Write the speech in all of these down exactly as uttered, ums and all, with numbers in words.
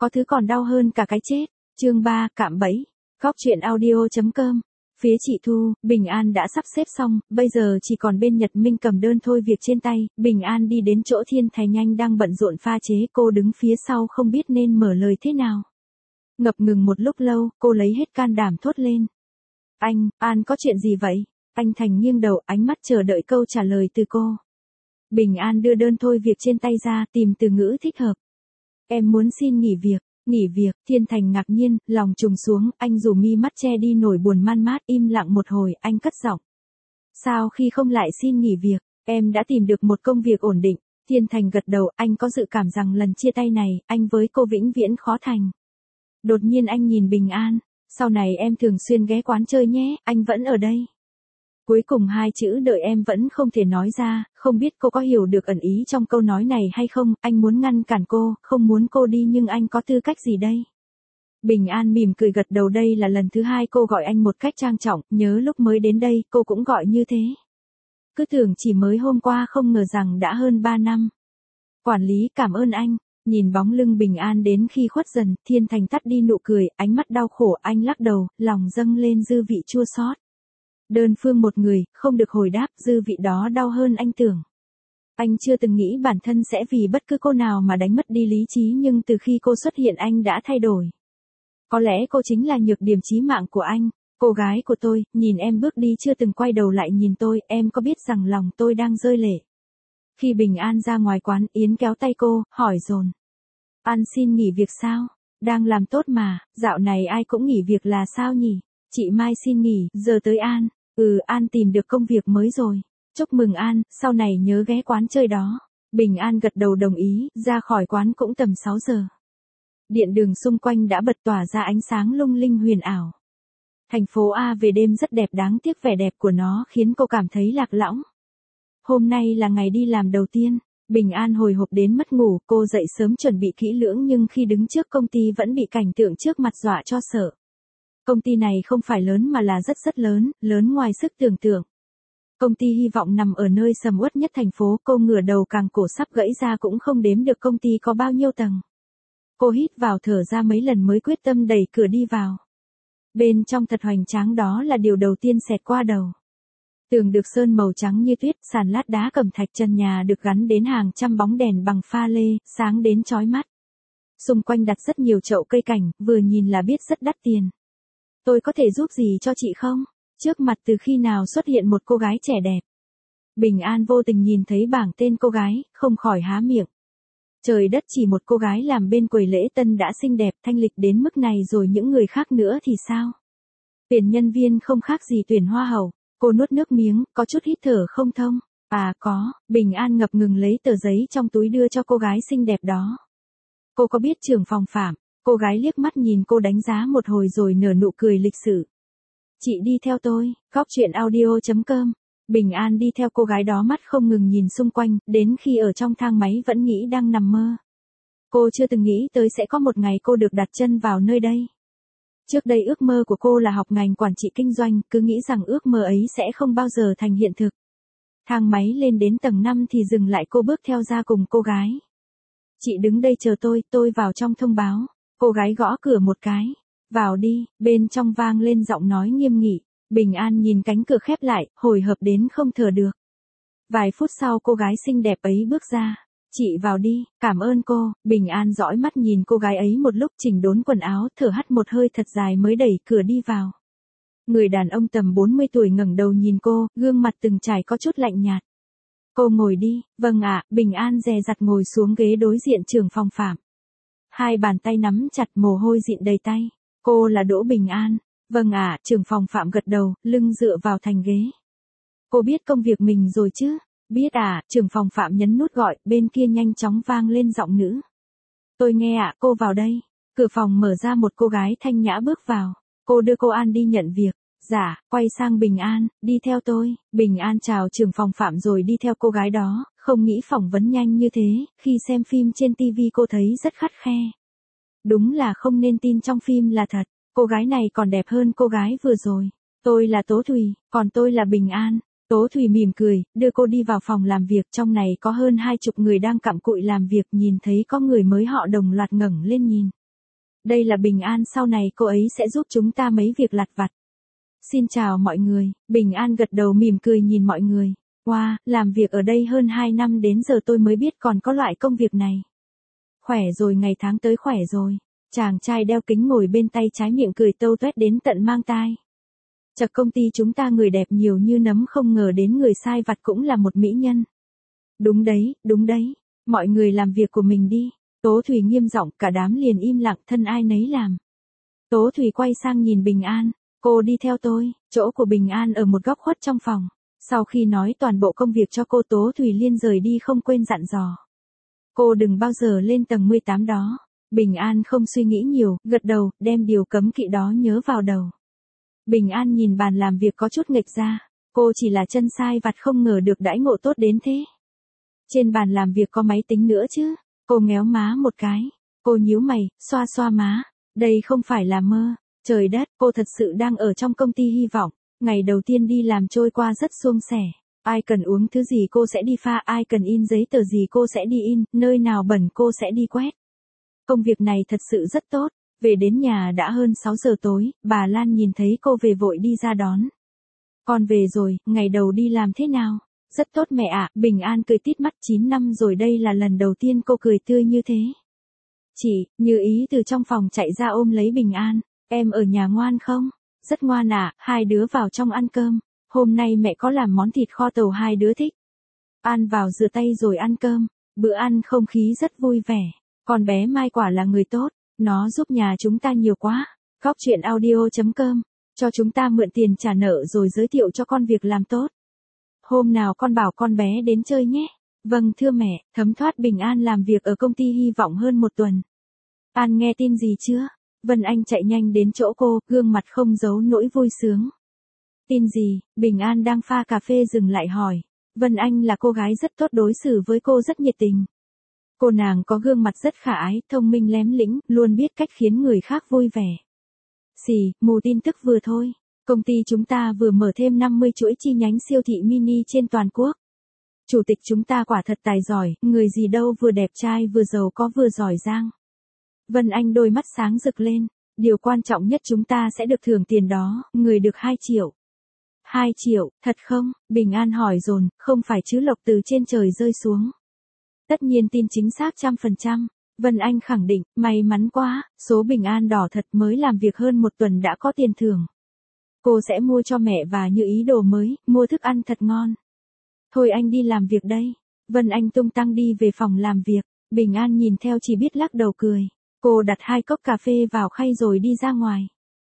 Có thứ còn đau hơn cả cái chết. Chương ba, cạm bẫy. Góc truyện audio chấm com. Phía chị Thu, Bình An đã sắp xếp xong, bây giờ chỉ còn bên Nhật Minh cầm đơn thôi việc trên tay. Bình An đi đến chỗ Thiên Thành Anh đang bận rộn pha chế, cô đứng phía sau không biết nên mở lời thế nào. Ngập ngừng một lúc lâu, cô lấy hết can đảm thốt lên. Anh, An có chuyện gì vậy? Anh Thành nghiêng đầu, ánh mắt chờ đợi câu trả lời từ cô. Bình An đưa đơn thôi việc trên tay ra, tìm từ ngữ thích hợp. Em muốn xin nghỉ việc. Nghỉ việc, Thiên Thành ngạc nhiên, lòng trùng xuống, anh rủ mi mắt che đi nỗi buồn man mát, im lặng một hồi, anh cất giọng. Sao khi không lại xin nghỉ việc, em đã tìm được một công việc ổn định. Thiên Thành gật đầu, anh có dự cảm rằng lần chia tay này, anh với cô vĩnh viễn khó thành. Đột nhiên anh nhìn Bình An, sau này em thường xuyên ghé quán chơi nhé, anh vẫn ở đây. Cuối cùng hai chữ đợi em vẫn không thể nói ra, không biết cô có hiểu được ẩn ý trong câu nói này hay không, anh muốn ngăn cản cô, không muốn cô đi nhưng anh có tư cách gì đây? Bình An mỉm cười gật đầu, đây là lần thứ hai cô gọi anh một cách trang trọng, nhớ lúc mới đến đây cô cũng gọi như thế. Cứ tưởng chỉ mới hôm qua không ngờ rằng đã hơn ba năm. Quản lý cảm ơn anh, nhìn bóng lưng Bình An đến khi khuất dần, Thiên Thành tắt đi nụ cười, ánh mắt đau khổ, anh lắc đầu, lòng dâng lên dư vị chua xót. Đơn phương một người, không được hồi đáp, dư vị đó đau hơn anh tưởng. Anh chưa từng nghĩ bản thân sẽ vì bất cứ cô nào mà đánh mất đi lý trí, nhưng từ khi cô xuất hiện anh đã thay đổi. Có lẽ cô chính là nhược điểm chí mạng của anh. Cô gái của tôi, nhìn em bước đi chưa từng quay đầu lại nhìn tôi, em có biết rằng lòng tôi đang rơi lệ. Khi Bình An ra ngoài quán, Yến kéo tay cô, hỏi dồn. An xin nghỉ việc sao? Đang làm tốt mà, dạo này ai cũng nghỉ việc là sao nhỉ? Chị Mai xin nghỉ, giờ tới An. Ừ, An tìm được công việc mới rồi. Chúc mừng An, sau này nhớ ghé quán chơi đó. Bình An gật đầu đồng ý, ra khỏi quán cũng tầm sáu giờ. Điện đường xung quanh đã bật tỏa ra ánh sáng lung linh huyền ảo. Thành phố A về đêm rất đẹp, đáng tiếc vẻ đẹp của nó khiến cô cảm thấy lạc lõng. Hôm nay là ngày đi làm đầu tiên. Bình An hồi hộp đến mất ngủ, cô dậy sớm chuẩn bị kỹ lưỡng nhưng khi đứng trước công ty vẫn bị cảnh tượng trước mặt dọa cho sợ. Công ty này không phải lớn mà là rất rất lớn, lớn ngoài sức tưởng tượng. Công ty hy vọng nằm ở nơi sầm uất nhất thành phố, cô ngửa đầu càng cổ sắp gãy ra cũng không đếm được công ty có bao nhiêu tầng. Cô hít vào thở ra mấy lần mới quyết tâm đẩy cửa đi vào. Bên trong thật hoành tráng, đó là điều đầu tiên xẹt qua đầu. Tường được sơn màu trắng như tuyết, sàn lát đá cẩm thạch, trần nhà được gắn đến hàng trăm bóng đèn bằng pha lê, sáng đến chói mắt. Xung quanh đặt rất nhiều chậu cây cảnh, vừa nhìn là biết rất đắt tiền. Tôi có thể giúp gì cho chị không? Trước mặt từ khi nào xuất hiện một cô gái trẻ đẹp. Bình An vô tình nhìn thấy bảng tên cô gái, không khỏi há miệng. Trời đất, chỉ một cô gái làm bên quầy lễ tân đã xinh đẹp thanh lịch đến mức này rồi những người khác nữa thì sao? Tuyển nhân viên không khác gì tuyển hoa hậu. Cô nuốt nước miếng, có chút hít thở không thông. À có, Bình An ngập ngừng lấy tờ giấy trong túi đưa cho cô gái xinh đẹp đó. Cô có biết trưởng phòng Phạm? Cô gái liếc mắt nhìn cô đánh giá một hồi rồi nở nụ cười lịch sự. Chị đi theo tôi, góc truyện audio chấm com. Bình An đi theo cô gái đó, mắt không ngừng nhìn xung quanh, đến khi ở trong thang máy vẫn nghĩ đang nằm mơ. Cô chưa từng nghĩ tới sẽ có một ngày cô được đặt chân vào nơi đây. Trước đây ước mơ của cô là học ngành quản trị kinh doanh, cứ nghĩ rằng ước mơ ấy sẽ không bao giờ thành hiện thực. Thang máy lên đến tầng năm thì dừng lại, cô bước theo ra cùng cô gái. Chị đứng đây chờ tôi, tôi vào trong thông báo. Cô gái gõ cửa một cái. Vào đi, bên trong vang lên giọng nói nghiêm nghị. Bình An nhìn cánh cửa khép lại, hồi hộp đến không thở được. Vài phút sau cô gái xinh đẹp ấy bước ra. Chị vào đi, cảm ơn cô. Bình An dõi mắt nhìn cô gái ấy một lúc, chỉnh đốn quần áo, thở hắt một hơi thật dài mới đẩy cửa đi vào. Người đàn ông tầm bốn mươi tuổi ngẩng đầu nhìn cô, gương mặt từng trải có chút lạnh nhạt. Cô ngồi đi. Vâng ạ. Bình An dè dặt ngồi xuống ghế đối diện trưởng phòng Phạm. Hai bàn tay nắm chặt, mồ hôi dịn đầy tay. Cô là Đỗ Bình An. Vâng ạ. Trưởng phòng Phạm gật đầu, lưng dựa vào thành ghế. Cô biết công việc mình rồi chứ? Biết à, trưởng phòng Phạm nhấn nút gọi, bên kia nhanh chóng vang lên giọng nữ. Tôi nghe ạ, cô vào đây. Cửa phòng mở ra, một cô gái thanh nhã bước vào. Cô đưa cô An đi nhận việc. Dạ, quay sang Bình An, đi theo tôi. Bình An chào trưởng phòng Phạm rồi đi theo cô gái đó, không nghĩ phỏng vấn nhanh như thế, khi xem phim trên ti vi cô thấy rất khắt khe. Đúng là không nên tin trong phim là thật, cô gái này còn đẹp hơn cô gái vừa rồi. Tôi là Tố Thùy, còn tôi là Bình An. Tố Thùy mỉm cười, đưa cô đi vào phòng làm việc, trong này có hơn hai chục người đang cặm cụi làm việc, nhìn thấy có người mới họ đồng loạt ngẩng lên nhìn. Đây là Bình An, sau này cô ấy sẽ giúp chúng ta mấy việc lặt vặt. Xin chào mọi người, Bình An gật đầu mỉm cười nhìn mọi người. Wow, làm việc ở đây hơn hai năm đến giờ tôi mới biết còn có loại công việc này. Khỏe rồi, ngày tháng tới khỏe rồi. Chàng trai đeo kính ngồi bên tay trái miệng cười tâu tuét đến tận mang tai. Chật, công ty chúng ta người đẹp nhiều như nấm, không ngờ đến người sai vặt cũng là một mỹ nhân. Đúng đấy, đúng đấy, mọi người làm việc của mình đi. Tố Thùy nghiêm giọng, cả đám liền im lặng, thân ai nấy làm. Tố Thùy quay sang nhìn Bình An, cô đi theo tôi. Chỗ của Bình An ở một góc khuất trong phòng. Sau khi nói toàn bộ công việc cho cô, Tố Thùy liên rời đi không quên dặn dò. Cô đừng bao giờ lên tầng mười tám đó. Bình An không suy nghĩ nhiều, gật đầu, đem điều cấm kỵ đó nhớ vào đầu. Bình An nhìn bàn làm việc có chút nghệch ra. Cô chỉ là chân sai vặt không ngờ được đãi ngộ tốt đến thế. Trên bàn làm việc có máy tính nữa chứ. Cô ngéo má một cái. Cô nhíu mày, xoa xoa má. Đây không phải là mơ. Trời đất, cô thật sự đang ở trong công ty hy vọng. Ngày đầu tiên đi làm trôi qua rất suôn sẻ. Ai cần uống thứ gì cô sẽ đi pha, ai cần in giấy tờ gì cô sẽ đi in, nơi nào bẩn cô sẽ đi quét. Công việc này thật sự rất tốt. Về đến nhà đã hơn sáu giờ tối, bà Lan nhìn thấy cô về vội đi ra đón. Con về rồi, ngày đầu đi làm thế nào? Rất tốt mẹ ạ, Bình An cười tít mắt, chín năm rồi đây là lần đầu tiên cô cười tươi như thế. Chị, Như Ý từ trong phòng chạy ra ôm lấy Bình An, em ở nhà ngoan không? Rất ngoan ạ, hai đứa vào trong ăn cơm, hôm nay mẹ có làm món thịt kho tàu hai đứa thích. Ăn vào rửa tay rồi ăn cơm, bữa ăn không khí rất vui vẻ, con bé Mai quả là người tốt, nó giúp nhà chúng ta nhiều quá. Góc chuyện audio chấm com, cho chúng ta mượn tiền trả nợ rồi giới thiệu cho con việc làm tốt. Hôm nào con bảo con bé đến chơi nhé. Vâng thưa mẹ. Thấm thoát Bình An làm việc ở công ty hy vọng hơn một tuần. An nghe tin gì chưa? Vân Anh chạy nhanh đến chỗ cô, gương mặt không giấu nỗi vui sướng. Tin gì? Bình An đang pha cà phê dừng lại hỏi. Vân Anh là cô gái rất tốt, đối xử với cô rất nhiệt tình. Cô nàng có gương mặt rất khả ái, thông minh lém lĩnh, luôn biết cách khiến người khác vui vẻ. Xì, mù tin tức vừa thôi. Công ty chúng ta vừa mở thêm năm mươi chuỗi chi nhánh siêu thị mini trên toàn quốc. Chủ tịch chúng ta quả thật tài giỏi, người gì đâu vừa đẹp trai vừa giàu có vừa giỏi giang. Vân Anh đôi mắt sáng rực lên, điều quan trọng nhất chúng ta sẽ được thưởng tiền đó, người được hai triệu. hai triệu, thật không? Bình An hỏi dồn, không phải chứ, lộc từ trên trời rơi xuống. Tất nhiên tin chính xác trăm phần trăm. Vân Anh khẳng định, may mắn quá, số Bình An đỏ thật, mới làm việc hơn một tuần đã có tiền thưởng. Cô sẽ mua cho mẹ và Như Ý đồ mới, mua thức ăn thật ngon. Thôi anh đi làm việc đây. Vân Anh tung tăng đi về phòng làm việc. Bình An nhìn theo chỉ biết lắc đầu cười. Cô đặt hai cốc cà phê vào khay rồi đi ra ngoài.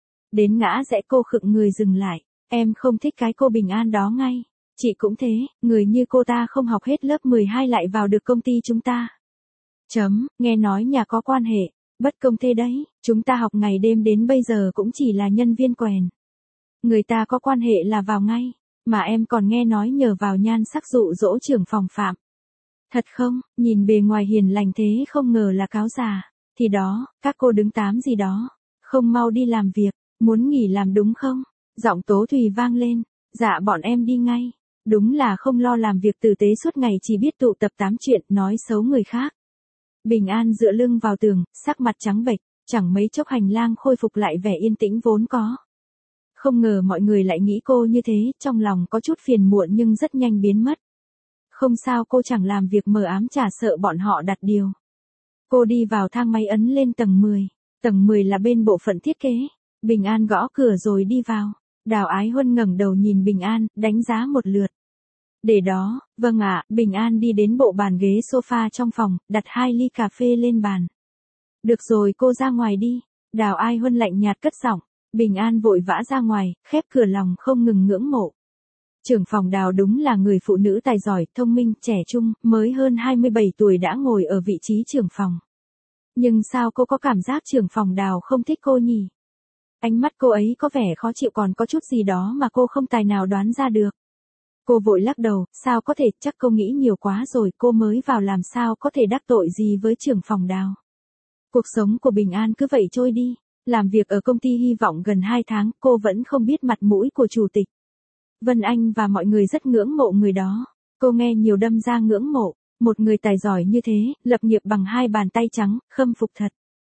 Đến ngã rẽ cô khựng người dừng lại. Em không thích cái cô Bình An đó ngay. Chị cũng thế, người như cô ta không học hết lớp mười hai lại vào được công ty chúng ta. Chấm, nghe nói nhà có quan hệ. Bất công thế đấy, chúng ta học ngày đêm đến bây giờ cũng chỉ là nhân viên quèn. Người ta có quan hệ là vào ngay, mà em còn nghe nói nhờ vào nhan sắc dụ dỗ trưởng phòng Phạm. Thật không, nhìn bề ngoài hiền lành thế không ngờ là cáo già. Thì đó, các cô đứng tám gì đó, không mau đi làm việc, muốn nghỉ làm đúng không? Giọng Tố Thùy vang lên, dạ bọn em đi ngay. Đúng là không lo làm việc tử tế, suốt ngày chỉ biết tụ tập tám chuyện, nói xấu người khác. Bình An dựa lưng vào tường, sắc mặt trắng bệch, chẳng mấy chốc hành lang khôi phục lại vẻ yên tĩnh vốn có. Không ngờ mọi người lại nghĩ cô như thế, trong lòng có chút phiền muộn nhưng rất nhanh biến mất. Không sao, cô chẳng làm việc mờ ám chả sợ bọn họ đặt điều. Cô đi vào thang máy ấn lên tầng mười. Tầng mười là bên bộ phận thiết kế. Bình An gõ cửa rồi đi vào. Đào Ái Huân ngẩng đầu nhìn Bình An, đánh giá một lượt. Để đó, vâng ạ, Bình An đi đến bộ bàn ghế sofa trong phòng, đặt hai ly cà phê lên bàn. Được rồi, cô ra ngoài đi. Đào Ái Huân lạnh nhạt cất giọng. Bình An vội vã ra ngoài, khép cửa lòng không ngừng ngưỡng mộ. Trưởng phòng Đào đúng là người phụ nữ tài giỏi, thông minh, trẻ trung, mới hơn hai mươi bảy tuổi đã ngồi ở vị trí trưởng phòng. Nhưng sao cô có cảm giác trưởng phòng Đào không thích cô nhỉ? Ánh mắt cô ấy có vẻ khó chịu, còn có chút gì đó mà cô không tài nào đoán ra được. Cô vội lắc đầu, sao có thể, chắc cô nghĩ nhiều quá rồi, cô mới vào làm sao có thể đắc tội gì với trưởng phòng Đào. Cuộc sống của Bình An cứ vậy trôi đi. Làm việc ở công ty hy vọng gần hai tháng, cô vẫn không biết mặt mũi của chủ tịch. Vân Anh và mọi người rất ngưỡng mộ người đó. Cô nghe nhiều đâm ra ngưỡng mộ. Một người tài giỏi như thế, lập nghiệp bằng hai bàn tay trắng, khâm phục thật.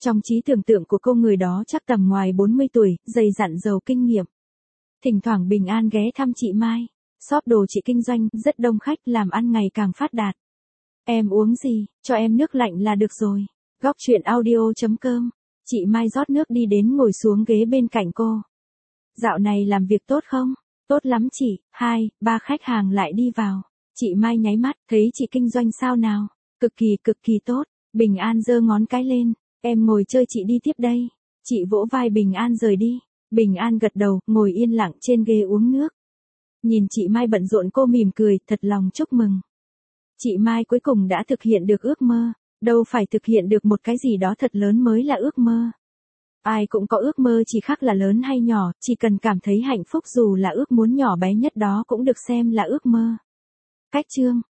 Trong trí tưởng tượng của cô người đó chắc tầm ngoài bốn mươi tuổi, dày dặn giàu kinh nghiệm. Thỉnh thoảng Bình An ghé thăm chị Mai. Shop đồ chị kinh doanh, rất đông khách, làm ăn ngày càng phát đạt. Em uống gì, cho em nước lạnh là được rồi. Góc chuyện audio chấm com. Chị Mai rót nước đi đến ngồi xuống ghế bên cạnh cô. Dạo này làm việc tốt không? Tốt lắm chị. Hai, ba khách hàng lại đi vào. Chị Mai nháy mắt, thấy chị kinh doanh sao nào? Cực kỳ cực kỳ tốt. Bình An giơ ngón cái lên. Em ngồi chơi chị đi tiếp đây. Chị vỗ vai Bình An rời đi. Bình An gật đầu, ngồi yên lặng trên ghế uống nước. Nhìn chị Mai bận rộn cô mỉm cười, thật lòng chúc mừng. Chị Mai cuối cùng đã thực hiện được ước mơ. Đâu phải thực hiện được một cái gì đó thật lớn mới là ước mơ. Ai cũng có ước mơ, chỉ khác là lớn hay nhỏ, chỉ cần cảm thấy hạnh phúc dù là ước muốn nhỏ bé nhất đó cũng được xem là ước mơ. Cách chương